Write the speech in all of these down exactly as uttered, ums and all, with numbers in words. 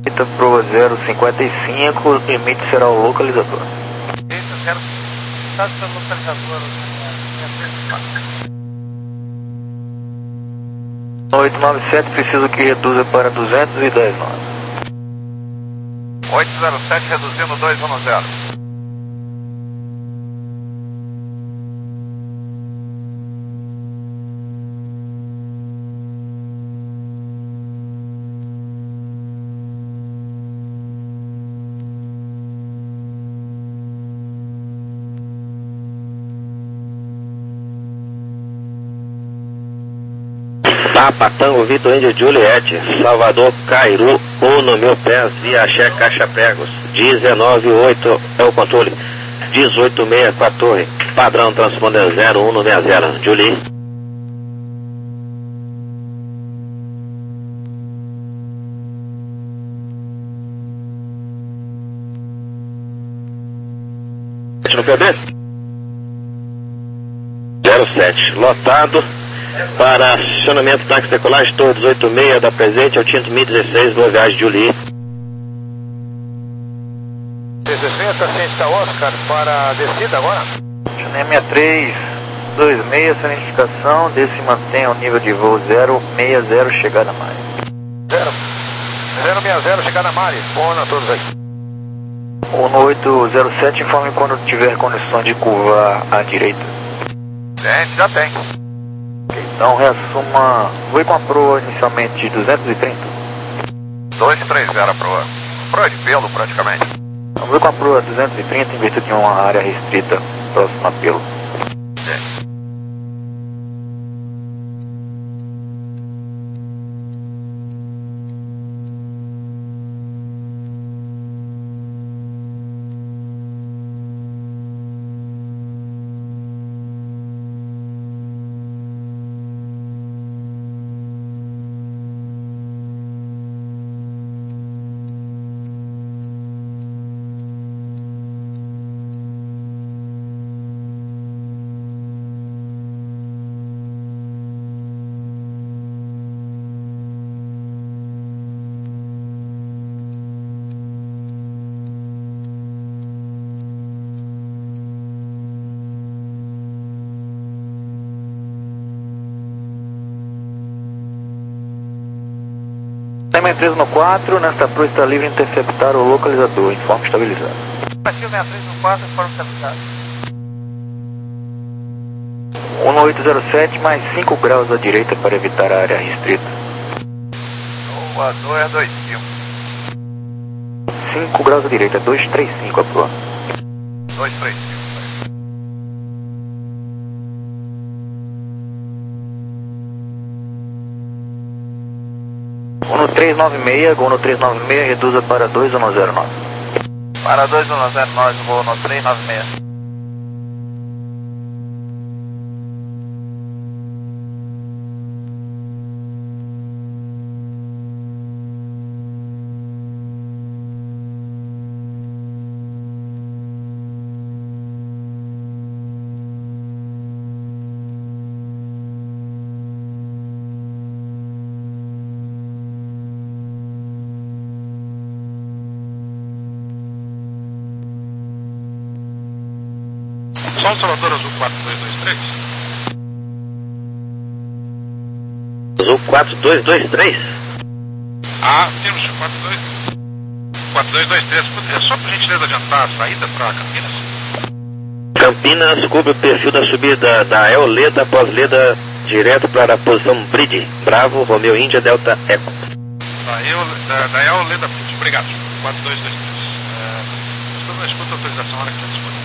Eita Proa zero cinquenta e cinco, limite será o localizador. Eita zero, está sendo localizador. oito nove sete, preciso que reduza para duzentos e dez nós. oito zero sete, reduzindo dois um zero. Papa Tango Vitor Índio Juliette, Salvador Cairu, Uno Mil Pés, Via Axé Caixa Pregos, dezenove oito é o controle, dezoito seis com a torre, padrão transponder zero um seis zero, Julie. No P B? zero sete, lotado. Para acionamento táxi decolagem, torre dezoito seis da presente ao Tinto Mi dezesseis, boa viagem, Julie. dezesseis, assistente Oscar, para a descida agora. M três dois seis, certificação, desse mantém o nível de voo zero seis zero, chegada a Mari. zero seis zero, chegada a Mari, bom a todos aí. um oito zero sete, informe quando tiver condição de curvar à direita. Tem, já tem. Então reassuma, voe com a proa inicialmente de duzentos e trinta. dois três zero, proa. Proa de pelo, praticamente. Então, voe com a proa duzentos e trinta em virtude de uma área restrita próxima a pelo. Sim. M três no quatro, nesta proa está livre de interceptar o localizador, informe estabilizado. Ativo sessenta e três no quatro, informe estabilizado. um oito zero sete, mais cinco graus à direita para evitar a área restrita. Boa, dois dois cinco. cinco graus à direita, dois três cinco a proa. dois três cinco. Uno três nove seis, Gol no três nove seis, reduza para dois um zero nove. Para dois um zero nove, vou no três nove seis. São Salvador Azul quatro dois dois três. Azul quatro dois dois três? Ah, temos quatro dois quatro dois dois três. É só por gentileza adiantar a saída para Campinas? Campinas, cobre o perfil da subida da El-Leda após Leda direto para a posição Bridge. Bravo, Romeo Índia, Delta Eco. Da El, da, da El-Leda Bridge, obrigado. quatro dois dois três. É, estou na escuta, autorização, hora que está disponível.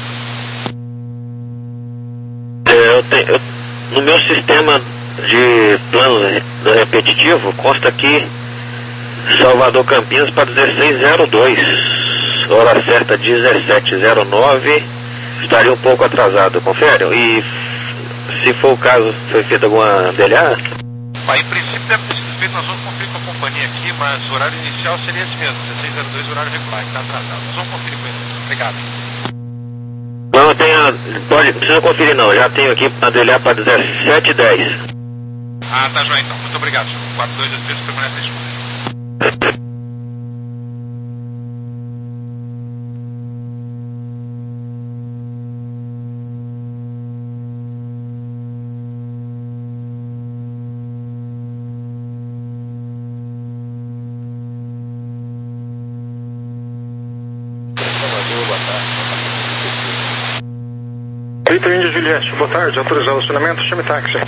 Eu tenho, eu, no meu sistema de plano repetitivo consta aqui Salvador Campinas para dezesseis zero dois, hora certa dezessete zero nove, estaria um pouco atrasado, confere? E se for o caso, foi feita alguma D L A? Em princípio deve ter sido feito, nós vamos conferir com a companhia aqui, mas o horário inicial seria esse mesmo, dezesseis zero dois, horário regular, que está atrasado. Nós vamos conferir com ele. Obrigado. Não, eu tenho, pode, não precisa conferir não, já tenho aqui a D L A para dezessete dez. Ah, tá joia então, muito obrigado, senhor. quatro dois dois três permanece na escuta. Vitor Índia Juliette, boa tarde, autorizado o acionamento, chame táxi.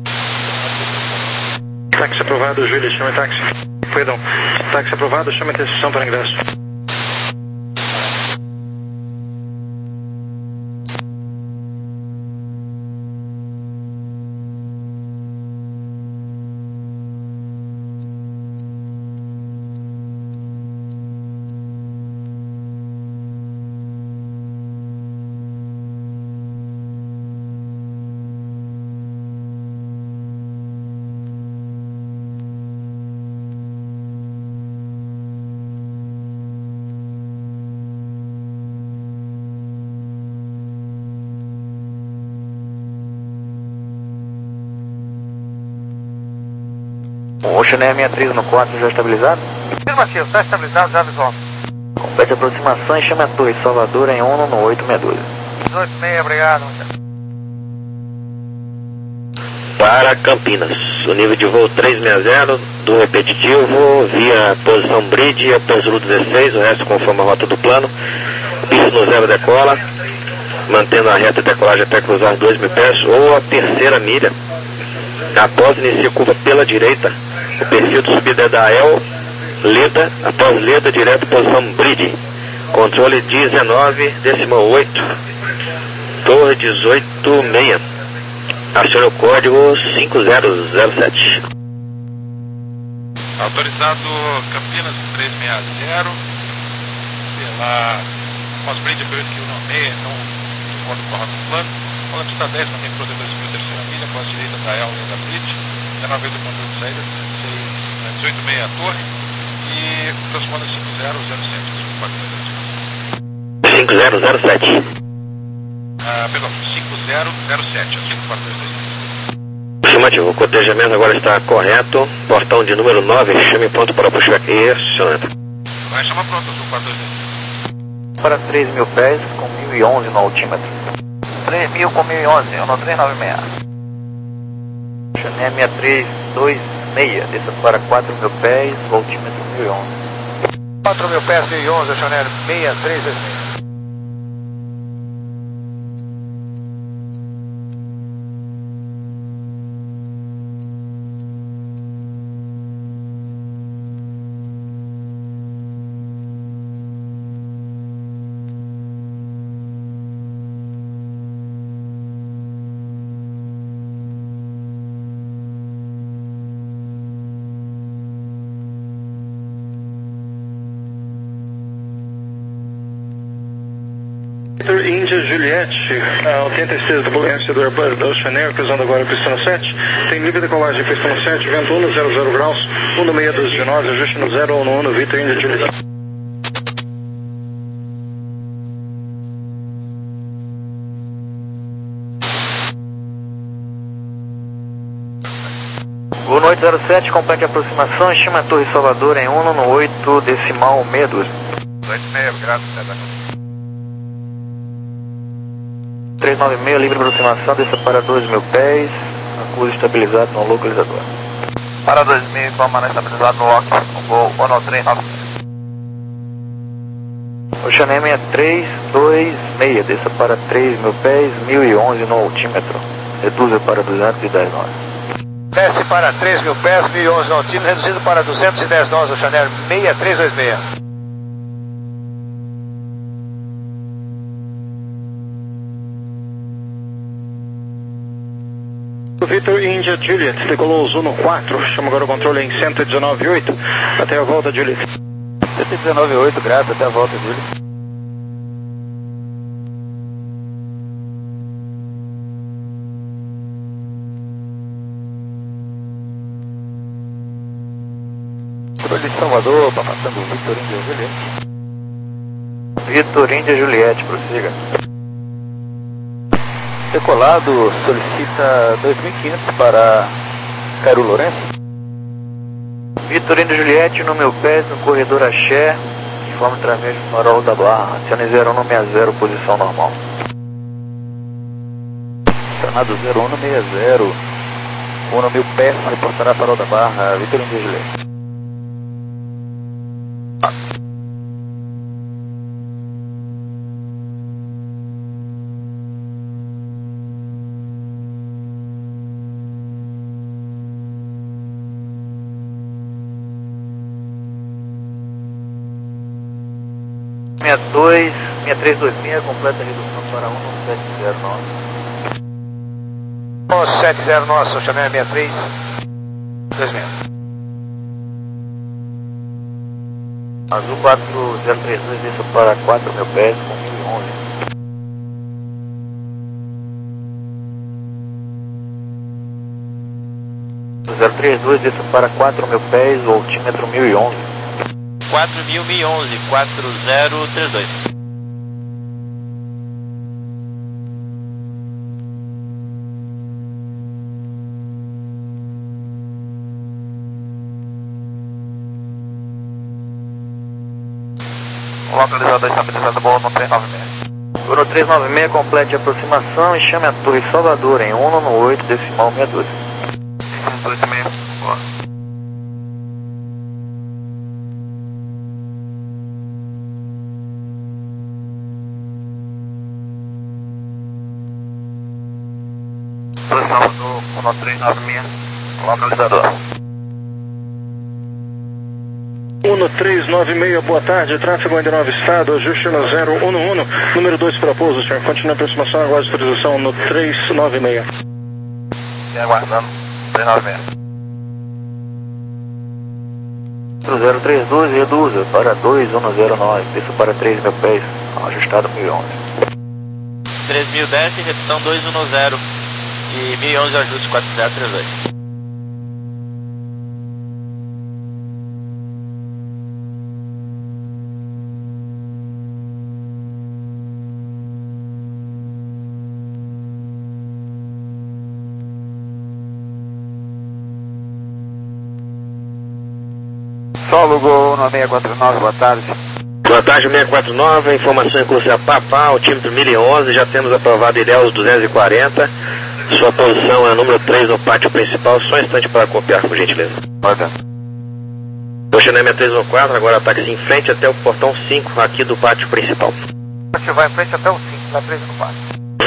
Táxi aprovado, Júlia, chame táxi. Perdão, táxi aprovado, chame atenção para ingresso. O Chanel sessenta e três no quatro já estabilizado? Afirmativo, está estabilizado, já visual. Complete a aproximação e chame a Torre Salvador em ONU no oito seis dois. dezoito seis, obrigado. Para Campinas, o nível de voo trezentos e sessenta do repetitivo, via posição bridge, após dezesseis, o resto conforme a rota do plano. Piso no zero decola, mantendo a reta de decolagem até cruzar dois mil pés, ou a terceira milha. Após inicia a curva pela direita, o perfil de subida é da El, Leda, após Leda, direto posição bridge. Controle dezenove, décimo oito, Torre dezoito seis. Acione o código cinco zero zero sete. Autorizado Campinas trezentos e sessenta, pela pós-bridge pelo que um seis, então, de acordo com a rota do plano. Quando está dez, mantém procedimento de terceira milha, após direita da El, da bridge, dezenove oito controle de saída, dezoito seis a torre, e transforma cinco zero zero sete, cinco zero zero sete. Ah, perdão, cinco zero zero sete, aqui no quarto dois dois. Afirmativo, o cotejamento agora está correto. Portão de número nove, chame ponto para pushback e acionamento. Vai chamar pronto, o quarto dois dois. Para três mil pés com mil e onze no altímetro. três mil com mil e onze, eu no três nove seis. Chanel sessenta e três dois seis, desça para quatro mil pés, o altímetro mil e onze. quatro mil pés, mil e onze, Chanel sessenta e três dois seis. Vitor Índia Juliette, a oitenta e seis, turbulência do Airbus da Oceanair, cruzando agora a pista no sete. Tem livre decolagem, pista no sete, vento um zero zero graus, um seis doze de nós, ajuste no zero um um, Vitor Índia Juliette. Gol no oito zero sete, complete a aproximação e chama a Torre Salvador em ONU no oito decimal sessenta e dois. dezoito seis, obrigado, César. trezentos e noventa e seis, livre aproximação, desça para dois mil pés, acuso estabilizado no localizador. Para dois mil, comando estabilizado no lock, o voo ONU trezentos e noventa e seis. O Chanel sessenta e três dois seis, desça para três mil pés, mil e onze no altímetro, reduza para duzentos e dez nós. Desce para três mil pés, mil e onze no altímetro, reduzido para duzentos e dez nós, o Chanel sessenta e três dois seis. Vitor Índia Juliet, decolou o Zuno quatro, chama agora o controle em cento e dezenove ponto oito, até a volta, Juliet. cento e dezenove ponto oito, graças, até a volta, Juliet. Controle de Salvador, tá passando o Vitor Índia Juliette. Vitor Índia Juliette, prossiga. Decolado, solicita dois mil e quinhentos para Cairo Lourenço. Vitor Índia Juliette, no meu pés, no corredor Axé, informe através do farol da Barra, acione zero um sessenta, posição normal. Tornado zero um sessenta, um mil pés, reportará farol da Barra, Vitor Índia Juliette. seis dois, seis três dois seis, completa a redução para um sete zero nove. um sete zero nosso, chamei a seis três dois seis. Azul quatro zero três dois, desça para quatro mil pés com mil e onze. zero três dois, desça para quatro mil pés, altímetro mil e onze. quatro mil e onze, quatro zero três dois. Localizador estabilizado, bom no três nove seis. No três nove seis, complete a aproximação e chame a Torre Salvador em um no oito, decimal seis doze. dois seis, boa. Posição do um três nove seis, localizador. um três nove seis, boa tarde, tráfego ainda nove estado, ajuste no zero um um, número dois para pouso, senhor. Continue a aproximação, aguarde autorização no três nove seis. E aguardando, três nove seis. zero três dois, reduza para dois um zero nove, desça para três mil pés, ajustado mil e onze. três mil desce, redução dois um zero e mil e onze ajuste quatro zero três dois. Solo Gol no seis quatro nove, boa tarde. Boa tarde, seis quatro nove, informação em curso é Papá, altímetro mil e onze, já temos aprovado Ilhéus duzentos e quarenta, sua posição é número três no pátio principal, só um instante para copiar, por gentileza. Pode. Oceanem seis um quatro, agora ataque em frente até o portão cinco aqui do pátio principal. Você vai em frente até o cinco, na presa no pátio.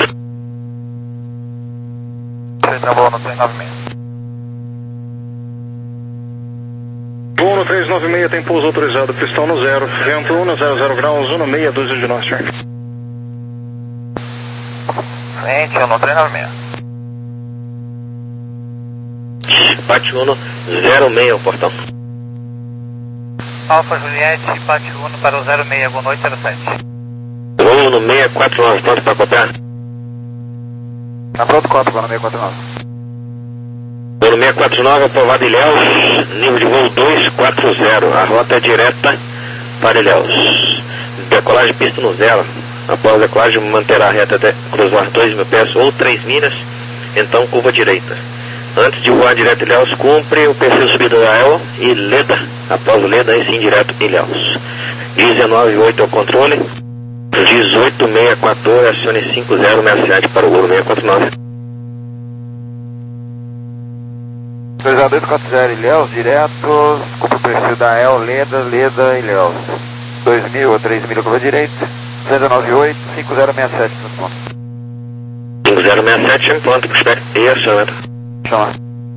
Você travou no três nove seis. Voo no três nove seis, tem pouso autorizado, pistão no zero, vento um no zero zero graus, um no meia dúzia de nós, senhor. Frente, um no três nove seis. Pátio um zero seis, o portão. Alfa Juliette, Pátio um para o zero seis, boa noite, zero sete. Voo no seis quatro nove, pronto para copiar? Tá pronto, cópia, no seis quatro nove. Voo no seis quatro nove, aprovado Ilhéus, nível de voo dois quatro zero, a rota é direta para Ilhéus. Decolagem pista no zero, após a decolagem manterá a reta até cruzar dois mil pés ou três milhas, então curva direita. Antes de voar direto Ilhéus, cumpre o perfil subida da E L e Leda, após o Leda, e sim direto Ilhéus. dezenove oito ao controle, dezoito seis quatorze, acione cinco zero seis sete para o voo seis quatro nove. dois dois quatro zero, Ilhéus, direto, cumpre o perfil da E L, Leda, Leda, Ilhéus. dois mil ou três mil, curva direita, dezenove oito, cinco zero seis sete, no ponto. cinco zero seis sete, em ponto, prospecto, e acionamento. Chama.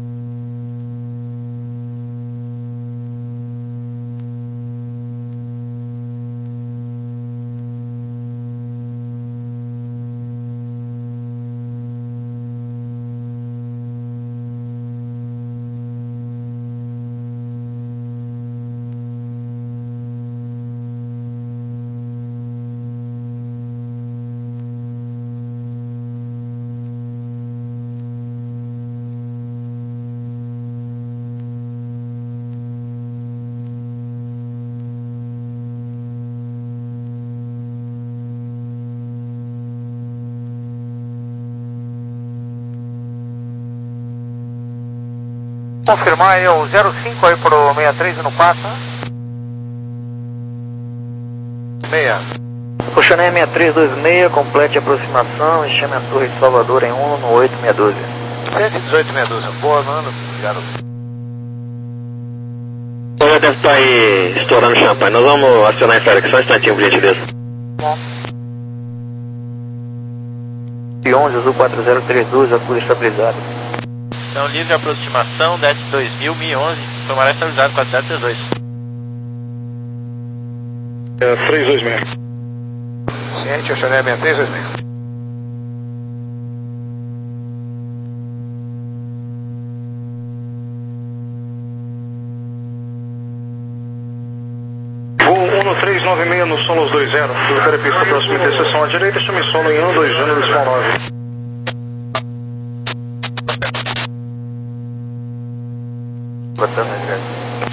Confirmar aí o zero cinco aí pro sessenta e três no quatro. seis. Oceanem seis três dois seis, complete a aproximação e chame a Torre de Salvador em um no oito seis doze. cento e dezoito meia dúzia. Boa, mano. Obrigado. Já deve estar aí estourando champanhe. Nós vamos acionar em Félix, só um instantinho, por gentileza. Bom. E onze, azul quatro zero três dois, acusa estabilizada. Então, livre aproximação, desce dois mil, mil e onze, tomará estabilizado quatro zero três dois. É, três dois seis. Ciente, Oceané sessenta e três dois seis. um três nove seis no Solos dois zero, recupera pista próxima interseção à direita, chame solo em um dois Júnior Small nove. Botando a direita.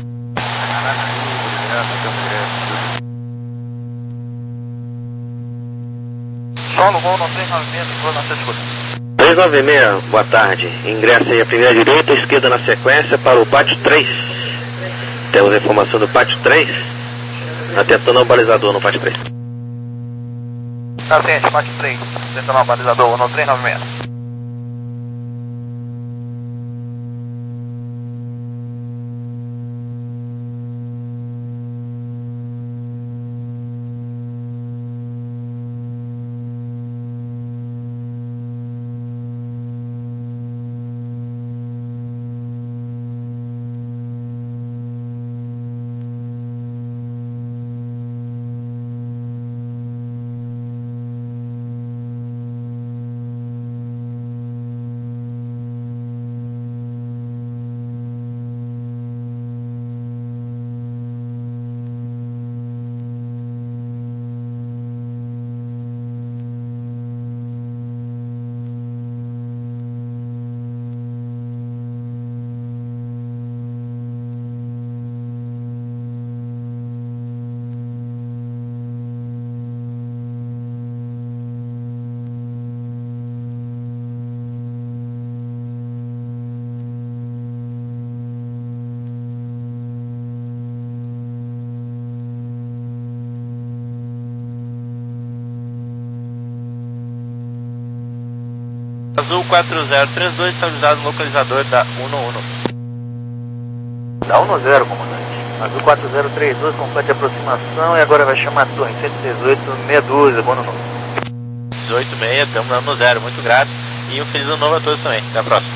Solo, voo no três nove seis, vou na sua escuta. três nove seis, boa tarde. Ingressa aí a primeira direita, esquerda na sequência para o pátio três. Temos a informação do pátio três. Atentando ao balizador no pátio três. Tá, ciente, pátio três. Atentando ao balizador no três nove seis. Azul quatro zero três dois, estabilizado no localizador da um um. Dá um zero, comandante. Azul quatro zero três dois, complete aproximação e agora vai chamar a torre cento e dezoito, meia dúzia, bom ano novo. dezoito seis, estamos dando no zero, muito grato. E um feliz ano novo a todos também. Até a próxima.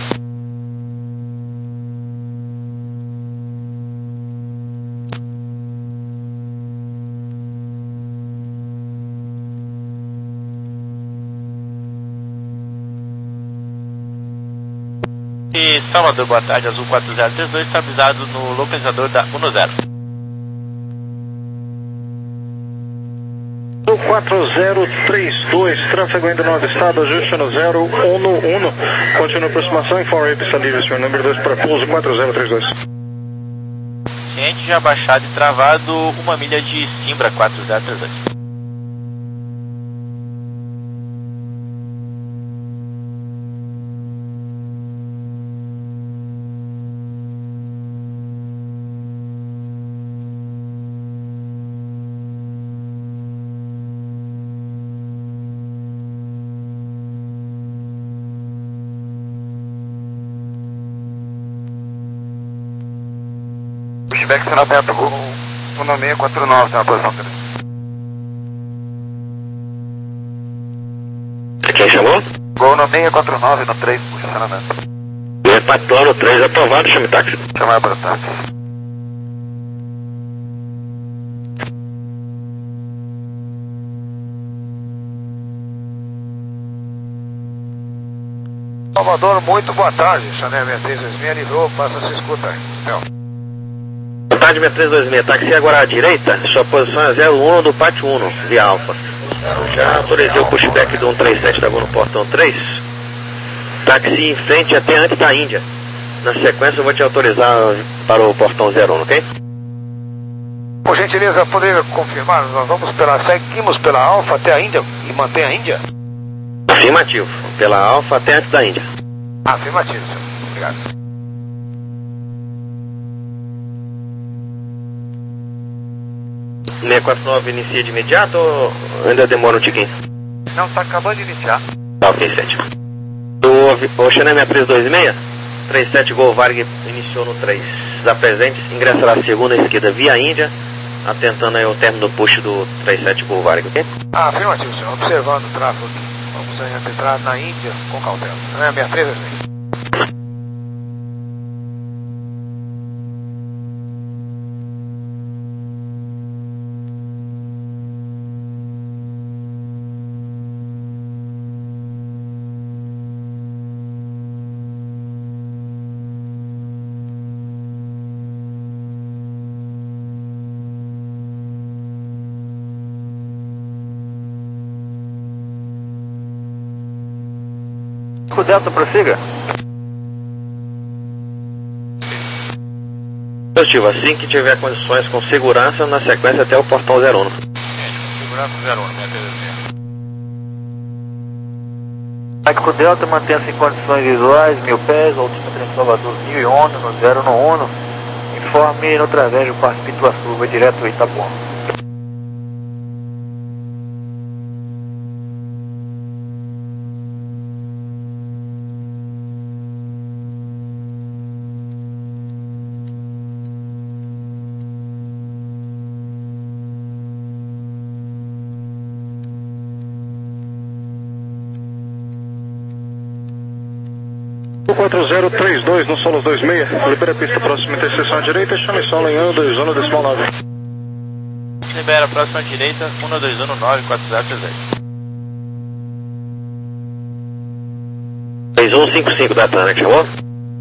E Salvador, boa tarde, Azul quatro zero três dois, estabilizado no localizador da um zero. quatro zero três dois, tráfego ainda no avistado, ajuste no zero um um. Continua a aproximação, informe pista livre, senhor número dois para pouso quatro zero três dois. Ciente, já baixado e travado, uma milha de Simbra quatro zero três dois. Pushback sendo aberto com o nome seis quatro nove, tá na posição três. Quem chamou? Gol no seis quatro nove no três, posicionamento. seis quatro no três, aprovado, chame táxi. Chamar para o táxi. Salvador, muito boa tarde. Chanel sessenta e três dois seis, livrou, passa a sua escuta aí. Então. Boa tarde, sessenta e três dois seis, táxi agora à direita, sua posição é zero um do pátio um, via Alfa. Já autorizei o pushback do um três sete da Gol no portão três. Táxi em frente até antes da Índia. Na sequência eu vou te autorizar para o portão zero um, ok? Por gentileza, poderia confirmar? Nós vamos pela, seguimos pela Alfa até a Índia e mantém a Índia? Afirmativo, pela Alfa até antes da Índia. Afirmativo, senhor. Obrigado. seis quatro nove inicia de imediato ou ainda demora um tiquinho? Não, está acabando de iniciar. Tá, ok, sete. O Oceané sessenta e três dois seis, três sete Gol Varg iniciou no três. Apresente, ingressará a segunda esquerda via Índia, atentando aí o término do push do três sete Gol Varg, ok? Ah, afirmativo, senhor. Observando o tráfego aqui. Vamos aí entrar na Índia com cautela. Oceané sessenta e três dois seis. O Delta, prossiga. Positivo, assim que tiver condições com segurança, na sequência até o portão zero um. Segurança zero um, minha Terezinha. Mike Delta, mantenha-se em condições visuais, mil pés, altura em Salvador, mil e onze, no zero um um. Informe no travejo para Pituaçu, vai direto ao Itapuã. quatro zero três dois no solo dois seis, libera a pista próxima interseção à direita, chame solo em um dois um decimal nove. Libera próxima à direita, um dois um nove quatro zero três zero. três um cinco cinco da Tana, que chamou?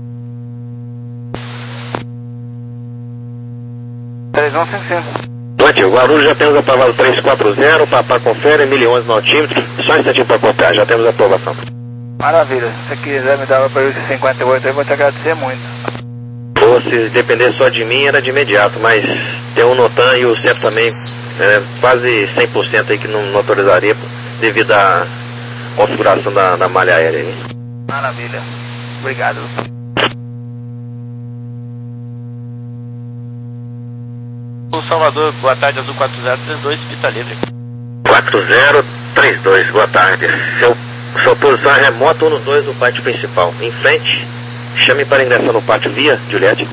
três um cinco cinco. Antigo, Guarulhos já temos aprovado três quatro zero, Papá confere, mil e onze no altímetro, só um instantinho para copiar, já temos a aprovação. Maravilha, se você quiser me dar para esse cinquenta e oito aí, vou te agradecer muito. Ou se depender só de mim, era de imediato, mas tem o Notan e o C E P também, é, quase cem por cento aí que não, não autorizaria devido à configuração da, da malha aérea aí. Maravilha, obrigado. O Salvador, boa tarde, Azul quatro zero três dois, pista livre. quatro zero três dois, boa tarde. Seu, sua posição é remota um dois no pátio principal. Em frente, chame para ingressar no pátio via, Juliette.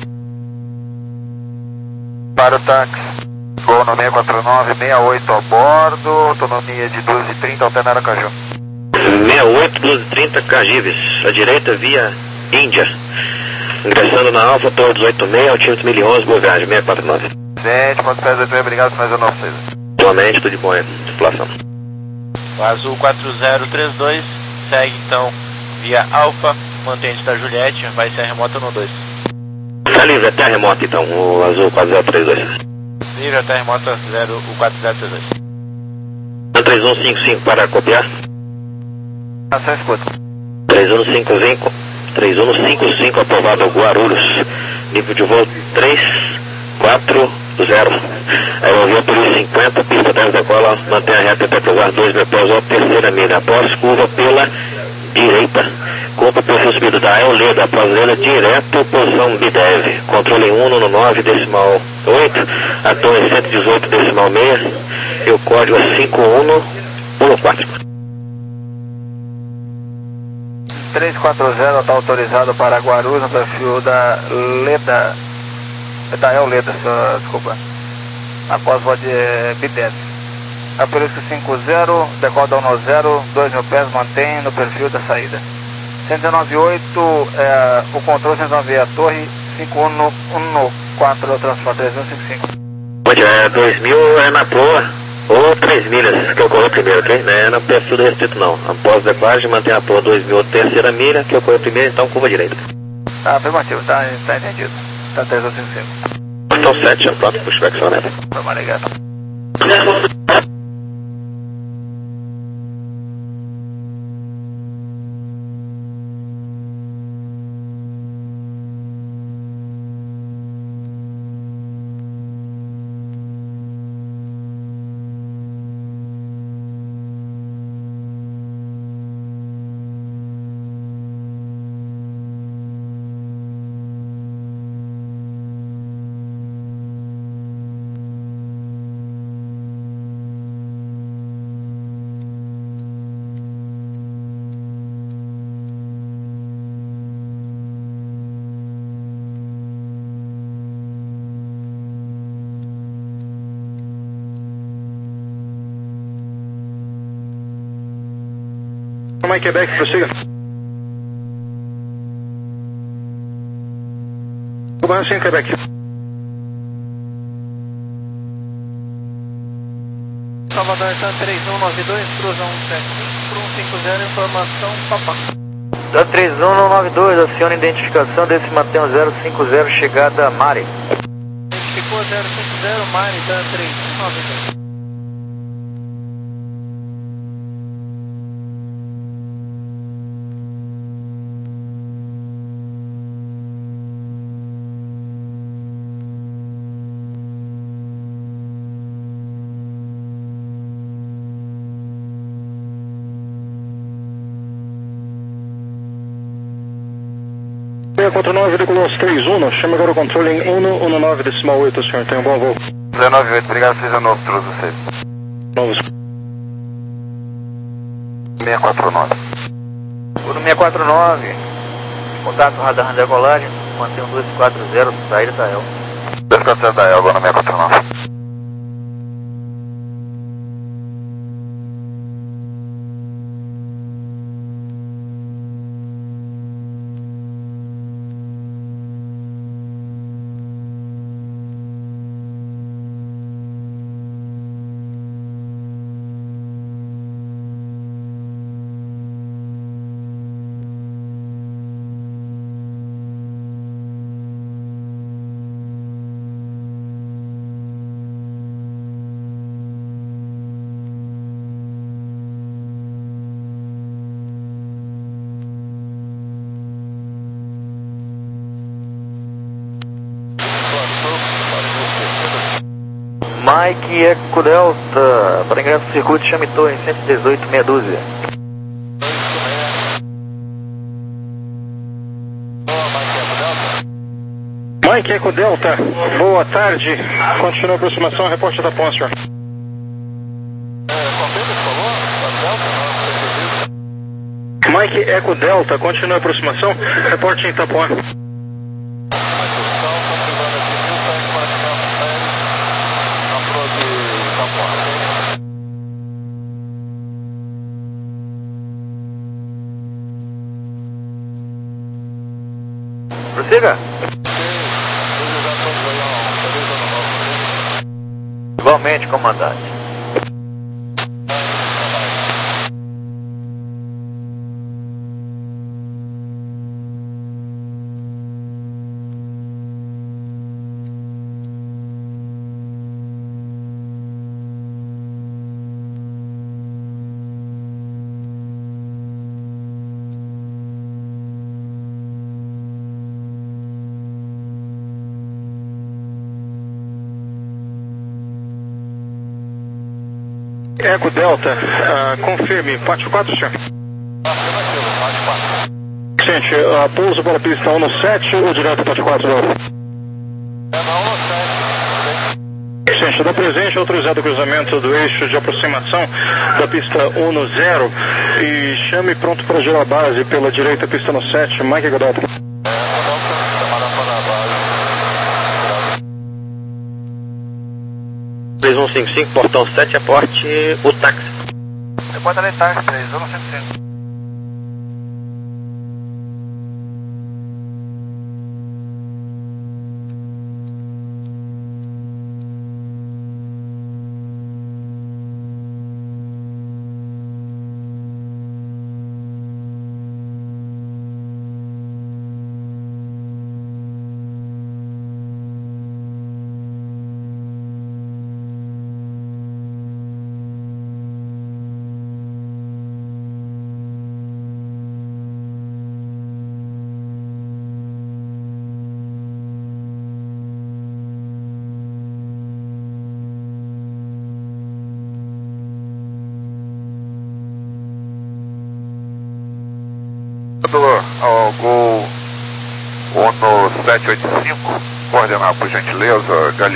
Para o táxi, Gol no seis quatro nove, sessenta e oito a bordo, autonomia de doze e trinta, Alter Aracaju. sessenta e oito, doze e trinta, Cagives, à direita via Índia. Ingressando na Alfa, Torre dezoito seis, altímetro mil e onze, boa viagem, seis quatro nove. sete ponto oitenta e seis, obrigado por mais um nove seis. Atualmente, tudo de bom, hein? Tripulação. O Azul quatro zero três dois segue então via Alfa, mantente da Juliette, vai ser a remota no dois. Tá livre até a remota então, o Azul quatro zero três dois. Livre até a remota zero, o quatro zero três dois. três um cinco cinco para copiar. Ação escuta. três um cinco cinco, três um cinco cinco aprovado Guarulhos. Nível de voo três quatro zero. Aerovia por cinquenta, pista dez da cola, mantenha reta até cruzar dois mil pés ou terceira milha. Após curva pela direita. Cumpra o perfil subido da Eoleda, após Leda direto, posição Bidev. Controle um no nove decimal oito, a torre cento e dezoito decimal seis e o código é cinco um um quatro. três quatro zero está autorizado para Guarulhos no perfil da Leda, da Eoleda, desculpa, após voz de Bidev. Aperisco cinco zero, decoda um zero, dois mil pés, mantém no perfil da saída. cento e nove oito, é, o controle cento e nove é a torre, cinco um um quatro é o transporte três um cinco cinco. Onde é dois mil é na proa, ou três milhas, que ocorreu primeiro, ok? Não é no perfil do restrito não. Após decolagem, mantém a proa dois mil, terceira milha, que ocorreu primeiro, então curva direita. Tá, afirmativo, tá, tá entendido. Tá três um cinco cinco. Então sete, pronto, pushback só, né? Vamos ligar. Mike Quebec, prossiga. Cubano sim, Quebec. Salvador está três um nove dois, cruza um sete cinco, um cinco zero, informação Papá. Da três um nove dois, aciona identificação desse mantém zero cinco zero, chegada Mari. Identificou zero cinco zero, Mari, da três um nove dois. seis quatro nove, decolou aos três um, chama agora o controle em um um nove decimal oito, senhor, tenha um bom voo. zero nove oito, obrigado, seis novo, trouxe você. Novos. seis quatro nove. Uno seis quatro nove, contato radar na decolagem, mantém um dois quatro zero, saída da Elba. dois quatro zero da Elba, no seis quatro nove. Mike Eco Delta, para ingresso do circuito, chame torre cento e dezoito, meia dúzia. Mike Eco Delta, boa tarde, continua a aproximação, reporte da ponte, senhor. Mike Eco Delta, continua a aproximação, reporte em Itapuã. Prossiga. Igualmente, comandante. Eco Delta, uh, confirme, parte quatro, senhor. Gente, uh, pouso para a pista um no sete ou direto parte quatro, Delta? Gente, dá presente autorizado o cruzamento do eixo de aproximação da pista um no zero e chame pronto para gerar a base pela direita, pista no sete, Mike Eco Delta. três um cinco cinco, portão sete, aporte o táxi. Depois da letar, três um cento e cinco. Ao Gol Uno sete oito cinco, coordenar por gentileza,